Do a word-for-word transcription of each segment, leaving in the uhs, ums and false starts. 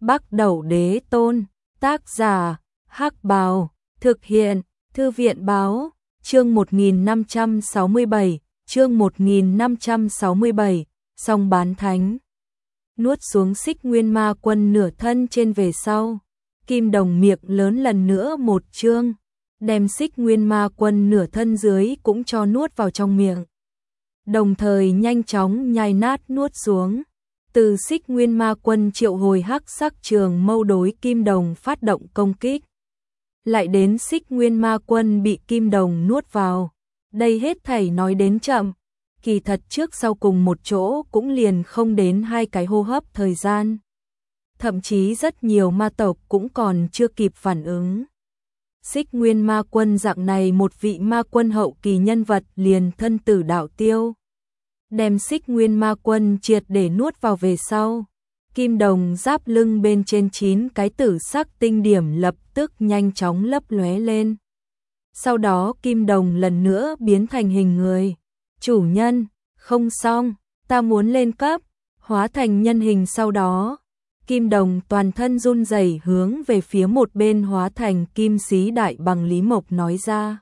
Bắc Đẩu Đế Tôn, tác giả, Hắc Bào, thực hiện, Thư viện Báo, chương một nghìn năm trăm sáu mươi bảy, chương một nghìn năm trăm sáu mươi bảy, song bán thánh. Nuốt xuống Xích Nguyên Ma Quân nửa thân trên về sau, Kim Đồng miệng lớn lần nữa một chương, đem Xích Nguyên Ma Quân nửa thân dưới cũng cho nuốt vào trong miệng. Đồng thời nhanh chóng nhai nát nuốt xuống. Từ Xích Nguyên Ma Quân triệu hồi hắc sắc trường mâu đối Kim Đồng phát động công kích. Lại đến Xích Nguyên Ma Quân bị Kim Đồng nuốt vào. Đây hết thảy nói đến chậm, kỳ thật trước sau cùng một chỗ cũng liền không đến hai cái hô hấp thời gian. Thậm chí rất nhiều ma tộc cũng còn chưa kịp phản ứng. Xích Nguyên Ma Quân dạng này một vị ma quân hậu kỳ nhân vật liền thân tử đạo tiêu. Đem Xích Nguyên Ma Quân triệt để nuốt vào về sau. Kim Đồng giáp lưng bên trên chín cái tử sắc tinh điểm lập tức nhanh chóng lấp lóe lên. Sau đó Kim Đồng lần nữa biến thành hình người. Chủ nhân, không xong, ta muốn lên cấp, hóa thành nhân hình sau đó. Kim Đồng toàn thân run rẩy hướng về phía một bên hóa thành kim sĩ đại bằng Lý Mộc nói ra.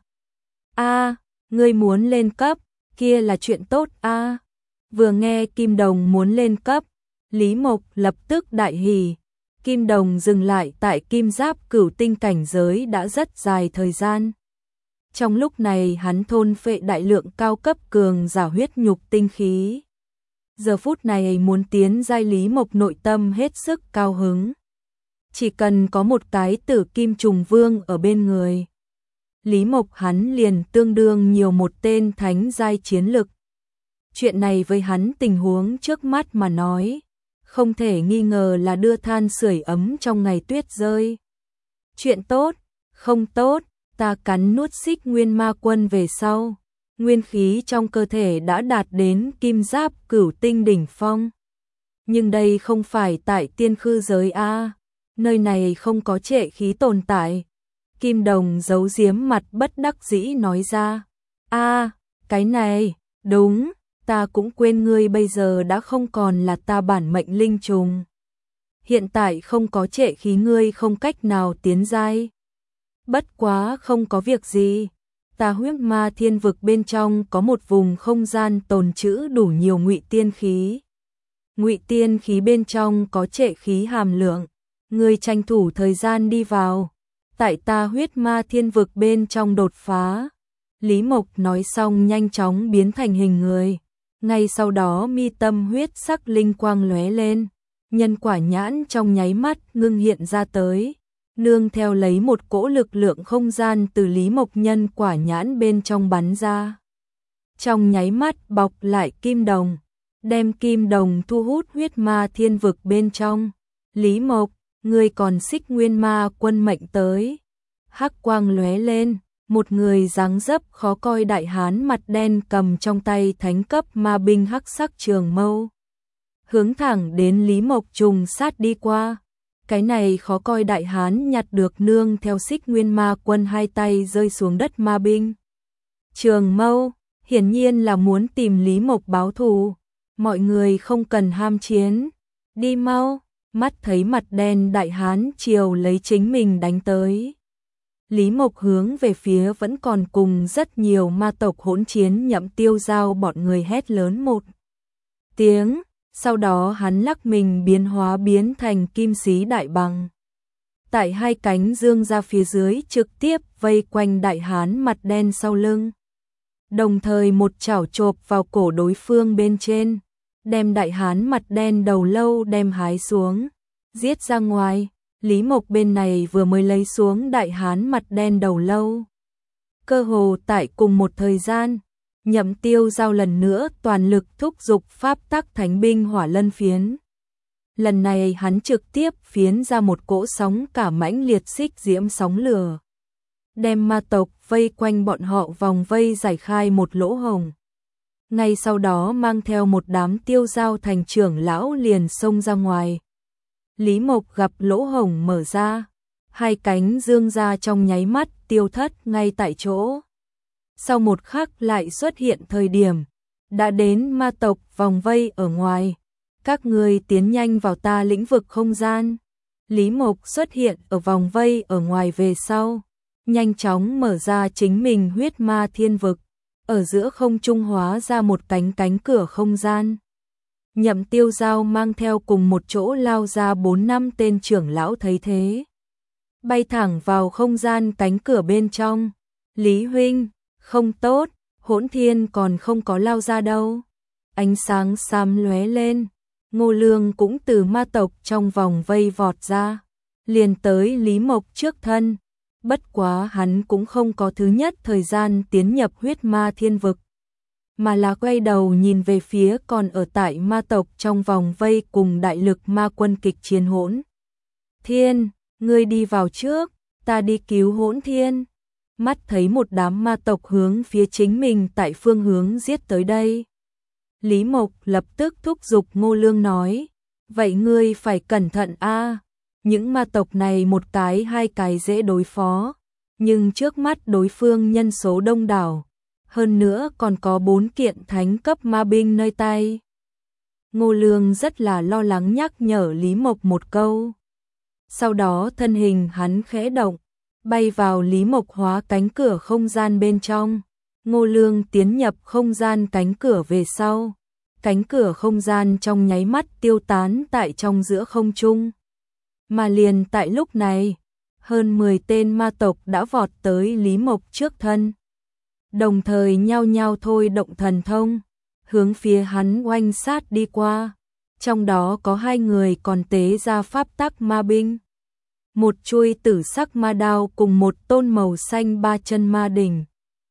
A, ngươi muốn lên cấp, kia là chuyện tốt a. Vừa nghe Kim Đồng muốn lên cấp, Lý Mộc lập tức đại hỉ. Kim Đồng dừng lại tại kim giáp cửu tinh cảnh giới đã rất dài thời gian. Trong lúc này hắn thôn phệ đại lượng cao cấp cường giả huyết nhục tinh khí. Giờ phút này muốn tiến giai Lý Mộc nội tâm hết sức cao hứng. Chỉ cần có một cái tử kim trùng vương ở bên người. Lý Mộc hắn liền tương đương nhiều một tên thánh giai chiến lực. Chuyện này với hắn tình huống trước mắt mà nói, không thể nghi ngờ là đưa than sưởi ấm trong ngày tuyết rơi. Chuyện tốt, không tốt, ta cắn nuốt Xích Nguyên Ma Quân về sau. Nguyên khí trong cơ thể đã đạt đến kim giáp cửu tinh đỉnh phong. Nhưng đây không phải tại tiên khư giới A, nơi này không có trệ khí tồn tại. Kim Đồng giấu giếm mặt bất đắc dĩ nói ra. A, cái này, đúng, ta cũng quên ngươi bây giờ đã không còn là ta bản mệnh linh trùng. Hiện tại không có trệ khí ngươi không cách nào tiến giai. Bất quá không có việc gì. Ta huyết ma thiên vực bên trong có một vùng không gian tồn trữ đủ nhiều ngụy tiên khí. Ngụy tiên khí bên trong có trệ khí hàm lượng, ngươi tranh thủ thời gian đi vào. Tại ta huyết ma thiên vực bên trong đột phá. Lý Mộc nói xong nhanh chóng biến thành hình người. Ngay sau đó mi tâm huyết sắc linh quang lóe lên. Nhân quả nhãn trong nháy mắt ngưng hiện ra tới. Nương theo lấy một cỗ lực lượng không gian từ Lý Mộc nhân quả nhãn bên trong bắn ra. Trong nháy mắt bọc lại Kim Đồng, đem Kim Đồng thu hút huyết ma thiên vực bên trong. Lý Mộc, ngươi còn Xích Nguyên Ma Quân mệnh tới. Hắc quang lóe lên, một người dáng dấp khó coi đại hán mặt đen cầm trong tay thánh cấp ma binh hắc sắc trường mâu. Hướng thẳng đến Lý Mộc trùng sát đi qua. Cái này khó coi đại hán nhặt được nương theo Xích Nguyên Ma Quân hai tay rơi xuống đất ma binh. Trường mâu, hiển nhiên là muốn tìm Lý Mộc báo thù. Mọi người không cần ham chiến. Đi mau, mắt thấy mặt đen đại hán chiều lấy chính mình đánh tới. Lý Mộc hướng về phía vẫn còn cùng rất nhiều ma tộc hỗn chiến Nhậm Tiêu Giao bọn người hét lớn một tiếng. Sau đó hắn lắc mình biến hóa biến thành kim sĩ đại bằng. Tại hai cánh dương ra phía dưới trực tiếp vây quanh đại hán mặt đen sau lưng. Đồng thời một chảo chộp vào cổ đối phương bên trên. Đem đại hán mặt đen đầu lâu đem hái xuống. Giết ra ngoài. Lý Mộc bên này vừa mới lấy xuống đại hán mặt đen đầu lâu. Cơ hồ tại cùng một thời gian. Nhậm Tiêu Giao lần nữa toàn lực thúc giục pháp tắc thánh binh hỏa lân phiến. Lần này hắn trực tiếp phiến ra một cỗ sóng cả mãnh liệt xích diễm sóng lửa. Đem ma tộc vây quanh bọn họ vòng vây giải khai một lỗ hổng. Ngay sau đó mang theo một đám Tiêu Giao thành trưởng lão liền xông ra ngoài. Lý Mộc gặp lỗ hổng mở ra. Hai cánh dương ra trong nháy mắt tiêu thất ngay tại chỗ. Sau một khắc lại xuất hiện thời điểm, đã đến ma tộc vòng vây ở ngoài. Các ngươi tiến nhanh vào ta lĩnh vực không gian. Lý Mộc xuất hiện ở vòng vây ở ngoài về sau, nhanh chóng mở ra chính mình huyết ma thiên vực, ở giữa không trung hóa ra một cánh cánh cửa không gian. Nhậm Tiêu Giao mang theo cùng một chỗ lao ra bốn năm tên trưởng lão thấy thế, bay thẳng vào không gian cánh cửa bên trong. Lý huynh, không tốt, Hỗn Thiên còn không có lao ra đâu. Ánh sáng xám lóe lên, Ngô Lương cũng từ ma tộc trong vòng vây vọt ra, liền tới Lý Mộc trước thân. Bất quá hắn cũng không có thứ nhất thời gian tiến nhập huyết ma thiên vực, mà là quay đầu nhìn về phía còn ở tại ma tộc trong vòng vây cùng đại lực ma quân kịch chiến. Hỗn Thiên, ngươi đi vào trước, ta đi cứu Hỗn Thiên. Mắt thấy một đám ma tộc hướng phía chính mình tại phương hướng giết tới đây, Lý Mộc lập tức thúc giục Ngô Lương nói, vậy ngươi phải cẩn thận a, những ma tộc này một cái hai cái dễ đối phó, nhưng trước mắt đối phương nhân số đông đảo, hơn nữa còn có bốn kiện thánh cấp ma binh nơi tay. Ngô Lương rất là lo lắng nhắc nhở Lý Mộc một câu. Sau đó thân hình hắn khẽ động, bay vào Lý Mộc hóa cánh cửa không gian bên trong. Ngô Lương tiến nhập không gian cánh cửa về sau, cánh cửa không gian trong nháy mắt tiêu tán tại trong giữa không trung. Mà liền tại lúc này, hơn mười tên ma tộc đã vọt tới Lý Mộc trước thân, đồng thời nhao nhao thôi động thần thông, hướng phía hắn oanh sát đi qua. Trong đó có hai người còn tế ra pháp tắc ma binh, một chuôi tử sắc ma đao cùng một tôn màu xanh ba chân ma đỉnh.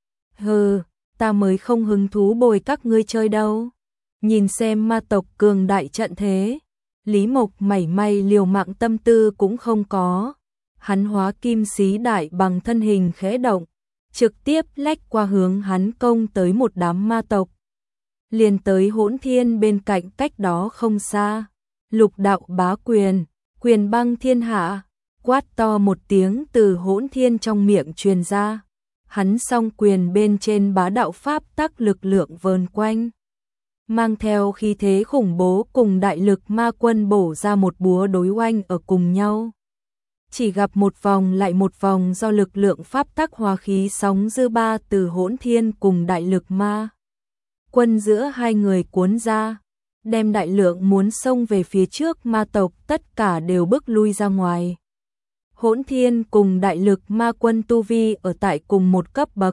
Hừ, ta mới không hứng thú bồi các ngươi chơi đâu. Nhìn xem ma tộc cường đại trận thế, Lý Mộc mảy may liều mạng tâm tư cũng không có. Hắn hóa kim xí đại bằng thân hình khẽ động, trực tiếp lách qua hướng hắn công tới một đám ma tộc. Liền tới Hỗn Thiên bên cạnh cách đó không xa. Lục đạo bá quyền, quyền băng thiên hạ, quát to một tiếng từ Hỗn Thiên trong miệng truyền ra. Hắn song quyền bên trên bá đạo pháp tắc lực lượng vờn quanh, mang theo khí thế khủng bố cùng đại lực ma quân bổ ra một búa đối oanh ở cùng nhau. Chỉ gặp một vòng lại một vòng do lực lượng pháp tắc hòa khí sóng dư ba từ Hỗn Thiên cùng đại lực ma quân giữa hai người cuốn ra, đem đại lượng muốn xông về phía trước ma tộc tất cả đều bước lui ra ngoài. Hỗn Thiên cùng đại lực ma quân tu vi ở tại cùng một cấp bậc.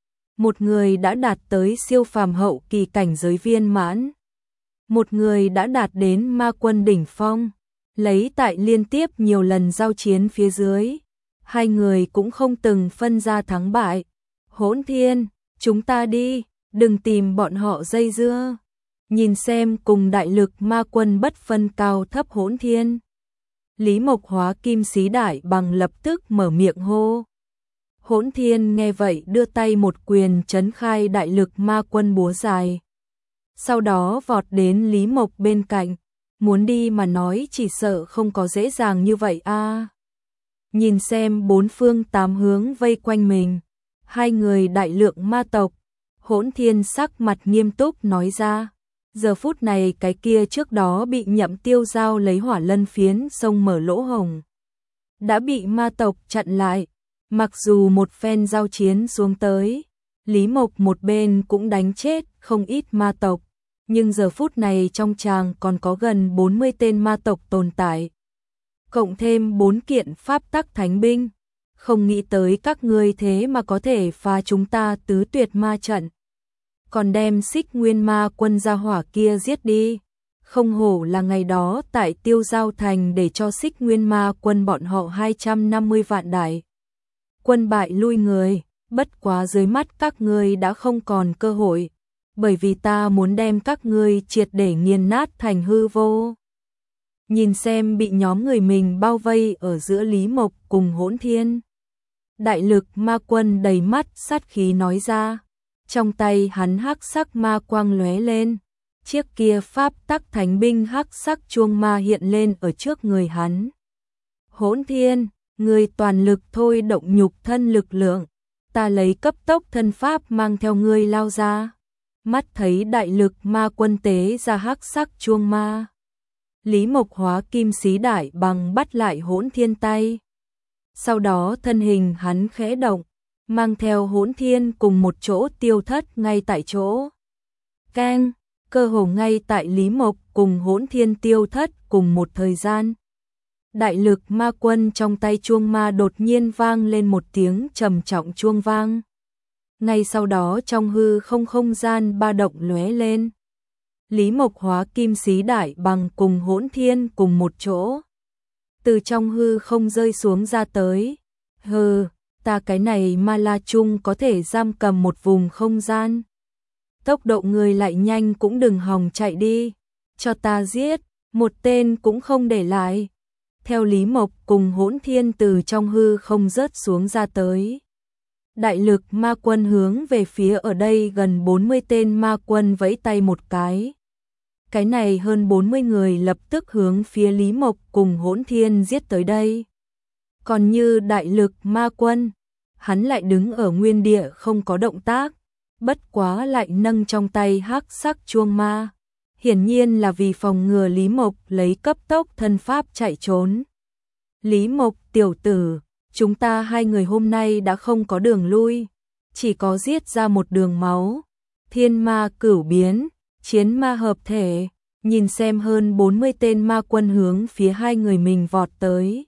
Một người đã đạt tới siêu phàm hậu kỳ cảnh giới viên mãn, một người đã đạt đến ma quân đỉnh phong. Lấy tại liên tiếp nhiều lần giao chiến phía dưới, hai người cũng không từng phân ra thắng bại. Hỗn Thiên, chúng ta đi, đừng tìm bọn họ dây dưa. Nhìn xem cùng đại lực ma quân bất phân cao thấp Hỗn Thiên, Lý Mộc hóa kim xí đại bằng lập tức mở miệng hô. Hỗn Thiên nghe vậy đưa tay một quyền chấn khai đại lực ma quân búa dài, sau đó vọt đến Lý Mộc bên cạnh. Muốn đi mà nói chỉ sợ không có dễ dàng như vậy a. À. Nhìn xem bốn phương tám hướng vây quanh mình, hai người đại lượng ma tộc, Hỗn Thiên sắc mặt nghiêm túc nói ra. Giờ phút này cái kia trước đó bị Nhậm Tiêu Giao lấy hỏa lân phiến xông mở lỗ hổng, đã bị ma tộc chặn lại. Mặc dù một phen giao chiến xuống tới, Lý Mộc một bên cũng đánh chết không ít ma tộc, nhưng giờ phút này trong tràng còn có gần bốn mươi tên ma tộc tồn tại, cộng thêm bốn kiện pháp tắc thánh binh. Không nghĩ tới các ngươi thế mà có thể phá chúng ta tứ tuyệt ma trận, còn đem Xích Nguyên ma quân gia hỏa kia giết đi. Không hổ là ngày đó tại Tiêu Giao Thành để cho Xích Nguyên ma quân bọn họ hai trăm năm mươi vạn đại quân bại lui người. Bất quá dưới mắt các ngươi đã không còn cơ hội, bởi vì ta muốn đem các ngươi triệt để nghiền nát thành hư vô. Nhìn xem bị nhóm người mình bao vây ở giữa Lý Mộc cùng Hỗn Thiên, đại lực ma quân đầy mắt sát khí nói ra. Trong tay hắn hắc sắc ma quang lóe lên, chiếc kia pháp tắc thánh binh hắc sắc chuông ma hiện lên ở trước người hắn. Hỗn Thiên, ngươi toàn lực thôi động nhục thân lực lượng, ta lấy cấp tốc thân pháp mang theo ngươi lao ra. Mắt thấy đại lực ma quân tế ra hắc sắc chuông ma, Lý Mộc hóa kim xí đại bằng bắt lại Hỗn Thiên tay. Sau đó thân hình hắn khẽ động, mang theo Hỗn Thiên cùng một chỗ tiêu thất ngay tại chỗ. Keng, cơ hồ ngay tại Lý Mộc cùng Hỗn Thiên tiêu thất cùng một thời gian. Đại lực ma quân trong tay chuông ma đột nhiên vang lên một tiếng trầm trọng chuông vang. Ngay sau đó trong hư không không gian ba động lóe lên. Lý Mộc hóa kim xí đại bằng cùng Hỗn Thiên cùng một chỗ. Từ trong hư không rơi xuống ra tới. Hừ, ta cái này ma la chung có thể giam cầm một vùng không gian. Tốc độ người lại nhanh cũng đừng hòng chạy đi. Cho ta giết, một tên cũng không để lại. Theo Lý Mộc cùng Hỗn Thiên từ trong hư không rớt xuống ra tới. Đại lực ma quân hướng về phía ở đây gần bốn mươi tên ma quân vẫy tay một cái. Cái này hơn bốn mươi người lập tức hướng phía Lý Mộc cùng Hỗn Thiên giết tới đây. Còn như đại lực ma quân, hắn lại đứng ở nguyên địa không có động tác, bất quá lại nâng trong tay hắc sắc chuông ma. Hiển nhiên là vì phòng ngừa Lý Mộc lấy cấp tốc thân pháp chạy trốn. Lý Mộc tiểu tử, chúng ta hai người hôm nay đã không có đường lui, chỉ có giết ra một đường máu. Thiên ma cửu biến, chiến ma hợp thể, nhìn xem hơn bốn mươi tên ma quân hướng phía hai người mình vọt tới.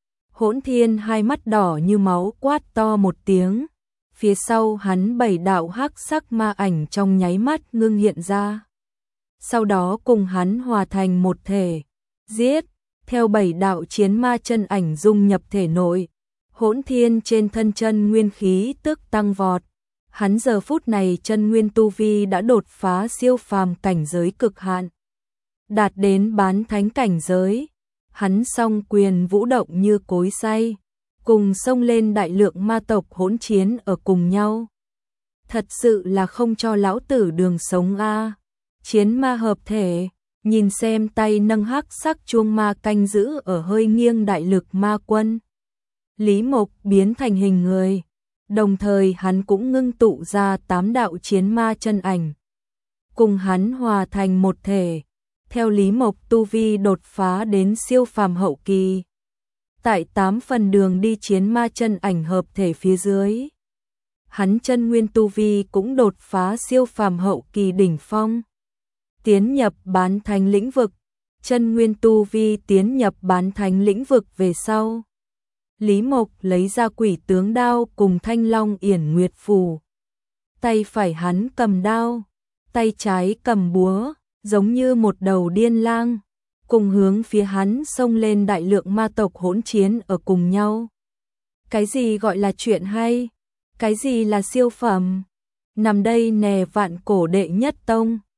Hỗn Thiên hai mắt đỏ như máu quát to một tiếng, phía sau hắn bảy đạo hắc sắc ma ảnh trong nháy mắt ngưng hiện ra. Sau đó cùng hắn hòa thành một thể, giết, theo bảy đạo chiến ma chân ảnh dung nhập thể nội. Hỗn Thiên trên thân chân nguyên khí tức tăng vọt, hắn giờ phút này chân nguyên tu vi đã đột phá siêu phàm cảnh giới cực hạn, đạt đến bán thánh cảnh giới. Hắn song quyền vũ động như cối xay, cùng xông lên đại lượng ma tộc hỗn chiến ở cùng nhau. Thật sự là không cho lão tử đường sống a. Chiến ma hợp thể, nhìn xem tay nâng hắc sắc chuông ma canh giữ ở hơi nghiêng đại lực ma quân. Lý Mộc biến thành hình người, đồng thời hắn cũng ngưng tụ ra tám đạo chiến ma chân ảnh, cùng hắn hòa thành một thể. Theo Lý Mộc tu vi đột phá đến siêu phàm hậu kỳ, tại tám phần đường đi chiến ma chân ảnh hợp thể phía dưới, hắn chân nguyên tu vi cũng đột phá siêu phàm hậu kỳ đỉnh phong, tiến nhập bán thánh lĩnh vực. Chân nguyên tu vi tiến nhập bán thánh lĩnh vực về sau, Lý Mộc lấy ra quỷ tướng đao cùng thanh long yển nguyệt phù. Tay phải hắn cầm đao, tay trái cầm búa, giống như một đầu điên lang, cùng hướng phía hắn xông lên đại lượng ma tộc hỗn chiến ở cùng nhau. Cái gì gọi là chuyện hay? Cái gì là siêu phẩm? Nằm đây nè vạn cổ đệ nhất tông.